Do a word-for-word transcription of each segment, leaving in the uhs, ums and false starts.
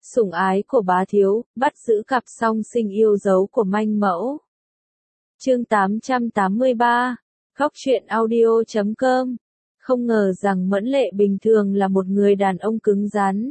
Sủng ái của bá thiếu, bắt giữ cặp song sinh yêu dấu của manh mẫu. Chương tám trăm tám mươi ba, Góc truyện audio chấm com. Không ngờ rằng Mẫn Lệ bình thường là một người đàn ông cứng rắn,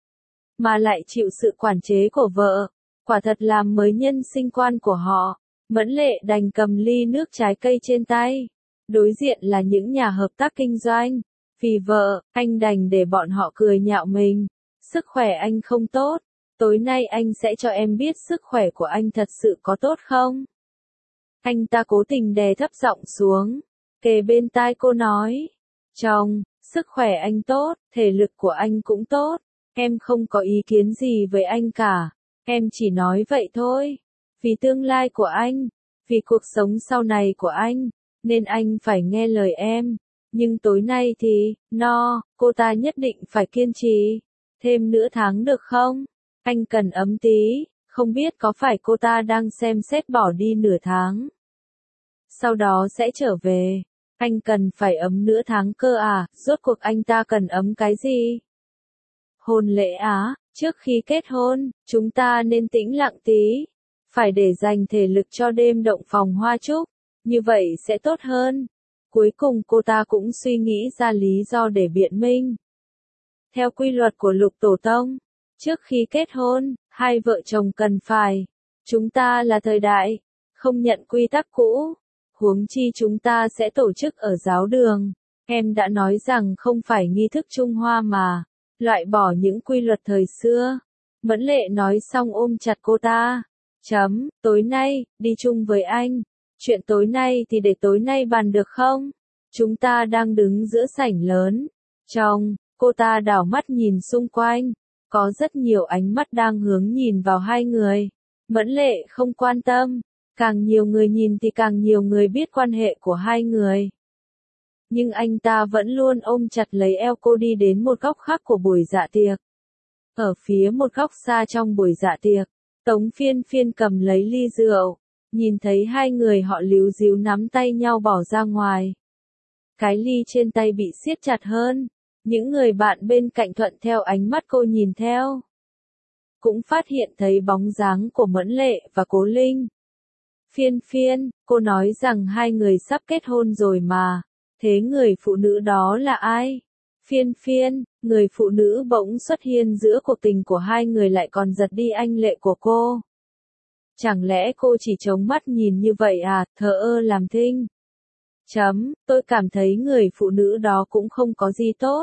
mà lại chịu sự quản chế của vợ, quả thật làm mới nhân sinh quan của họ. Mẫn Lệ đành cầm ly nước trái cây trên tay, đối diện là những nhà hợp tác kinh doanh. Vì vợ, anh đành để bọn họ cười nhạo mình. Sức khỏe anh không tốt, tối nay anh sẽ cho em biết sức khỏe của anh thật sự có tốt không? Anh ta cố tình đè thấp giọng xuống, kề bên tai cô nói, chồng, sức khỏe anh tốt, thể lực của anh cũng tốt, em không có ý kiến gì với anh cả, em chỉ nói vậy thôi, vì tương lai của anh, vì cuộc sống sau này của anh, nên anh phải nghe lời em, nhưng tối nay thì, no, cô ta nhất định phải kiên trì. Thêm nửa tháng được không? Anh cần ấm tí, không biết có phải cô ta đang xem xét bỏ đi nửa tháng. Sau đó sẽ trở về. Anh cần phải ấm nửa tháng cơ à, rốt cuộc anh ta cần ấm cái gì? Hôn lễ á, trước khi kết hôn, chúng ta nên tĩnh lặng tí. Phải để dành thể lực cho đêm động phòng hoa trúc, như vậy sẽ tốt hơn. Cuối cùng cô ta cũng suy nghĩ ra lý do để biện minh. Theo quy luật của Lục Tổ Tông, trước khi kết hôn, hai vợ chồng cần phải, chúng ta là thời đại, không nhận quy tắc cũ, huống chi chúng ta sẽ tổ chức ở giáo đường. Em đã nói rằng không phải nghi thức Trung Hoa mà, loại bỏ những quy luật thời xưa. Mẫn Lệ nói xong ôm chặt cô ta. Chấm, tối nay, đi chung với anh. Chuyện tối nay thì để tối nay bàn được không? Chúng ta đang đứng giữa sảnh lớn. Chồng. Cô ta đảo mắt nhìn xung quanh, có rất nhiều ánh mắt đang hướng nhìn vào hai người. Mẫn Lệ không quan tâm, càng nhiều người nhìn thì càng nhiều người biết quan hệ của hai người. Nhưng anh ta vẫn luôn ôm chặt lấy eo cô đi đến một góc khác của buổi dạ tiệc. Ở phía một góc xa trong buổi dạ tiệc, Tống Phiên Phiên cầm lấy ly rượu, nhìn thấy hai người họ líu díu nắm tay nhau bỏ ra ngoài. Cái ly trên tay bị siết chặt hơn. Những người bạn bên cạnh thuận theo ánh mắt cô nhìn theo, cũng phát hiện thấy bóng dáng của Mẫn Lệ và Cố Linh. Phiên Phiên, cô nói rằng hai người sắp kết hôn rồi mà, thế người phụ nữ đó là ai? Phiên Phiên, người phụ nữ bỗng xuất hiện giữa cuộc tình của hai người lại còn giật đi anh lệ của cô. Chẳng lẽ cô chỉ trống mắt nhìn như vậy à, thờ ơ làm thinh? Chấm, tôi cảm thấy người phụ nữ đó cũng không có gì tốt.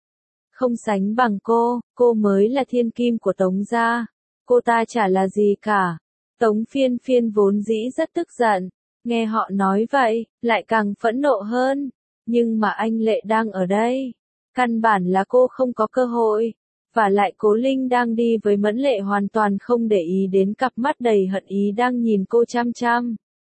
Không sánh bằng cô, cô mới là thiên kim của Tống gia. Cô ta chả là gì cả. Tống Phiên Phiên vốn dĩ rất tức giận. Nghe họ nói vậy, lại càng phẫn nộ hơn. Nhưng mà anh Lệ đang ở đây. Căn bản là cô không có cơ hội. Và lại Cố Linh đang đi với Mẫn Lệ hoàn toàn không để ý đến cặp mắt đầy hận ý đang nhìn cô chăm chăm.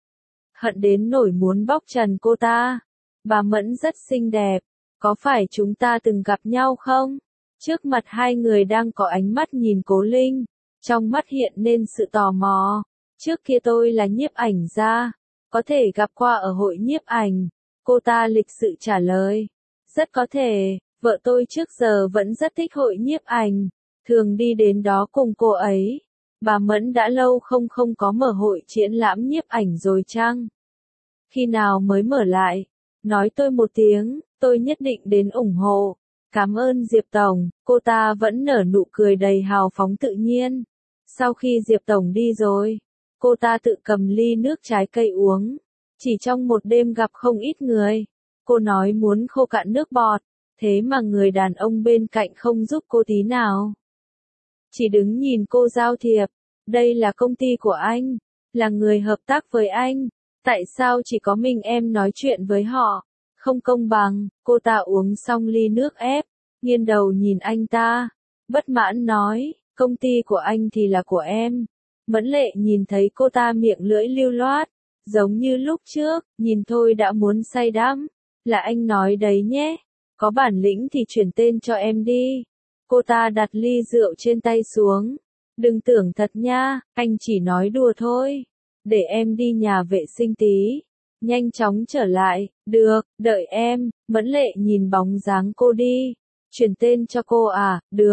Hận đến nổi muốn bóc trần cô ta. Bà Mẫn rất xinh đẹp. Có phải chúng ta từng gặp nhau không? Trước mặt hai người đang có ánh mắt nhìn Cố Linh. Trong mắt hiện lên sự tò mò. Trước kia tôi là nhiếp ảnh gia. Có thể gặp qua ở hội nhiếp ảnh. Cô ta lịch sự trả lời. Rất có thể, vợ tôi trước giờ vẫn rất thích hội nhiếp ảnh. Thường đi đến đó cùng cô ấy. Bà Mẫn đã lâu không không có mở hội triển lãm nhiếp ảnh rồi chăng? Khi nào mới mở lại? Nói tôi một tiếng, tôi nhất định đến ủng hộ. Cảm ơn Diệp Tổng, cô ta vẫn nở nụ cười đầy hào phóng tự nhiên. Sau khi Diệp Tổng đi rồi, cô ta tự cầm ly nước trái cây uống. Chỉ trong một đêm gặp không ít người. Cô nói muốn khô cạn nước bọt, thế mà người đàn ông bên cạnh không giúp cô tí nào. Chỉ đứng nhìn cô giao thiệp. Đây là công ty của anh, là người hợp tác với anh. Tại sao chỉ có mình em nói chuyện với họ? Không công bằng. Cô ta uống xong ly nước ép, nghiêng đầu nhìn anh ta, bất mãn nói, công ty của anh thì là của em. Mẫn Lệ nhìn thấy cô ta miệng lưỡi lưu loát, giống như lúc trước, nhìn thôi đã muốn say đắm. Là anh nói đấy nhé, có bản lĩnh thì chuyển tên cho em đi. Cô ta đặt ly rượu trên tay xuống. Đừng tưởng thật nha, anh chỉ nói đùa thôi. Để em đi nhà vệ sinh tí. Nhanh chóng trở lại, được, đợi em. Mẫn Lệ nhìn bóng dáng cô đi. Chuyển tên cho cô à, được.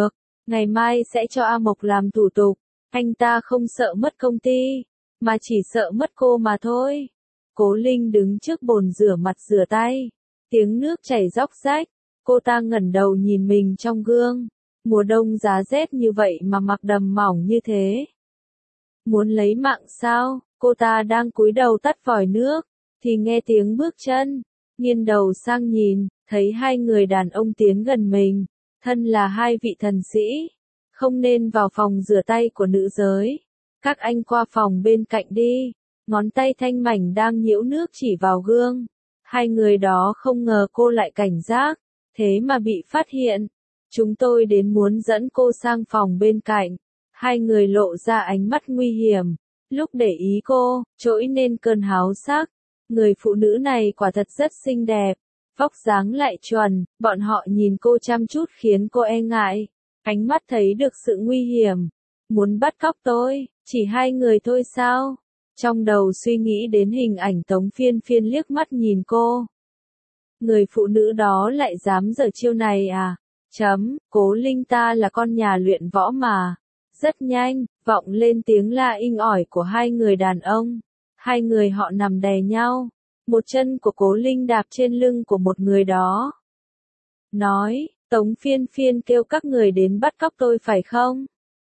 Ngày mai sẽ cho A Mộc làm thủ tục. Anh ta không sợ mất công ty, mà chỉ sợ mất cô mà thôi. Cố Linh đứng trước bồn rửa mặt rửa tay. Tiếng nước chảy róc rách. Cô ta ngẩng đầu nhìn mình trong gương. Mùa đông giá rét như vậy mà mặc đầm mỏng như thế. Muốn lấy mạng sao? Cô ta đang cúi đầu tắt vòi nước, thì nghe tiếng bước chân. Nghiêng đầu sang nhìn, thấy hai người đàn ông tiến gần mình. Thân là hai vị thần sĩ. Không nên vào phòng rửa tay của nữ giới. Các anh qua phòng bên cạnh đi. Ngón tay thanh mảnh đang nhiễu nước chỉ vào gương. Hai người đó không ngờ cô lại cảnh giác, thế mà bị phát hiện. Chúng tôi đến muốn dẫn cô sang phòng bên cạnh. Hai người lộ ra ánh mắt nguy hiểm. Lúc để ý cô, trỗi nên cơn háo sắc. Người phụ nữ này quả thật rất xinh đẹp. Vóc dáng lại chuẩn, bọn họ nhìn cô chăm chút khiến cô e ngại. Ánh mắt thấy được sự nguy hiểm. Muốn bắt cóc tôi, chỉ hai người thôi sao? Trong đầu suy nghĩ đến hình ảnh Tống Phiên Phiên liếc mắt nhìn cô. Người phụ nữ đó lại dám giở chiêu này à? Chấm, Cố Linh ta là con nhà luyện võ mà. Rất nhanh, vọng lên tiếng la inh ỏi của hai người đàn ông. Hai người họ nằm đè nhau. Một chân của Cố Linh đạp trên lưng của một người đó. Nói, Tống Phiên Phiên kêu các người đến bắt cóc tôi phải không?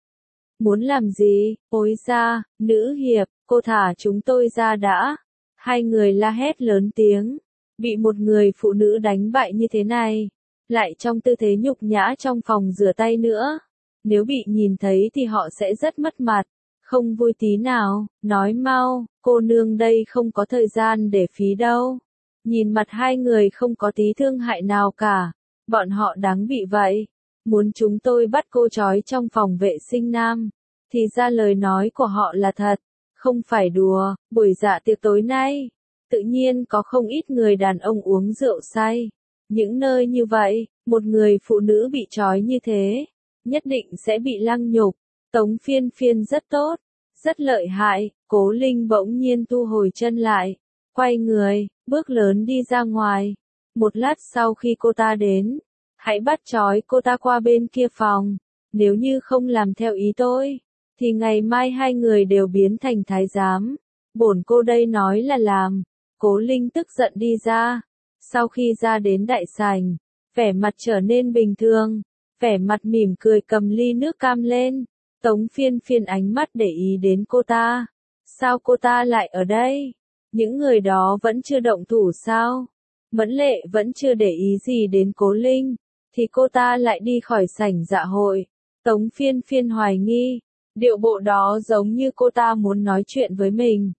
Muốn làm gì? Ôi ra, nữ hiệp, cô thả chúng tôi ra đã. Hai người la hét lớn tiếng. Bị một người phụ nữ đánh bại như thế này. Lại trong tư thế nhục nhã trong phòng rửa tay nữa. Nếu bị nhìn thấy thì họ sẽ rất mất mặt. Không vui tí nào, nói mau, cô nương đây không có thời gian để phí đâu. Nhìn mặt hai người không có tí thương hại nào cả. Bọn họ đáng bị vậy. Muốn chúng tôi bắt cô trói trong phòng vệ sinh nam. Thì ra lời nói của họ là thật. Không phải đùa, buổi dạ tiệc tối nay. Tự nhiên có không ít người đàn ông uống rượu say. Những nơi như vậy, một người phụ nữ bị trói như thế. Nhất định sẽ bị lăng nhục. Tống Phiên Phiên rất tốt. Rất lợi hại. Cố Linh bỗng nhiên thu hồi chân lại. Quay người, bước lớn đi ra ngoài. Một lát sau khi cô ta đến. Hãy bắt trói cô ta qua bên kia phòng. Nếu như không làm theo ý tôi, thì ngày mai hai người đều biến thành thái giám. Bổn cô đây nói là làm. Cố Linh tức giận đi ra. Sau khi ra đến đại sảnh, vẻ mặt trở nên bình thường. Vẻ mặt mỉm cười cầm ly nước cam lên. Tống Phiên Phiên ánh mắt để ý đến cô ta. Sao cô ta lại ở đây? Những người đó vẫn chưa động thủ sao? Mẫn Lệ vẫn chưa để ý gì đến Cố Linh. Thì cô ta lại đi khỏi sảnh dạ hội. Tống Phiên Phiên hoài nghi. Điệu bộ đó giống như cô ta muốn nói chuyện với mình.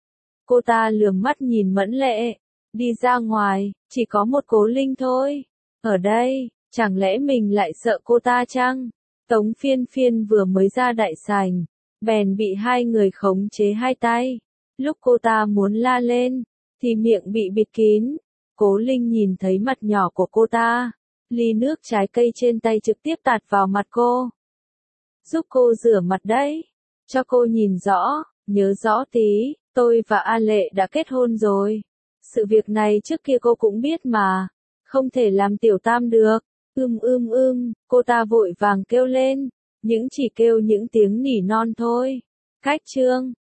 Cô ta lườm mắt nhìn Mẫn Lệ. Đi ra ngoài, chỉ có một Cố Linh thôi. Ở đây, chẳng lẽ mình lại sợ cô ta chăng? Tống Phiên Phiên vừa mới ra đại sảnh. Bèn bị hai người khống chế hai tay. Lúc cô ta muốn la lên, thì miệng bị bịt kín. Cố Linh nhìn thấy mặt nhỏ của cô ta. Ly nước trái cây trên tay trực tiếp tạt vào mặt cô. Giúp cô rửa mặt đấy. Cho cô nhìn rõ, nhớ rõ tí, tôi và A Lệ đã kết hôn rồi. Sự việc này trước kia cô cũng biết mà. Không thể làm tiểu tam được. Ưm ưm ưm, cô ta vội vàng kêu lên. Những chỉ kêu những tiếng nỉ non thôi. Cách chương.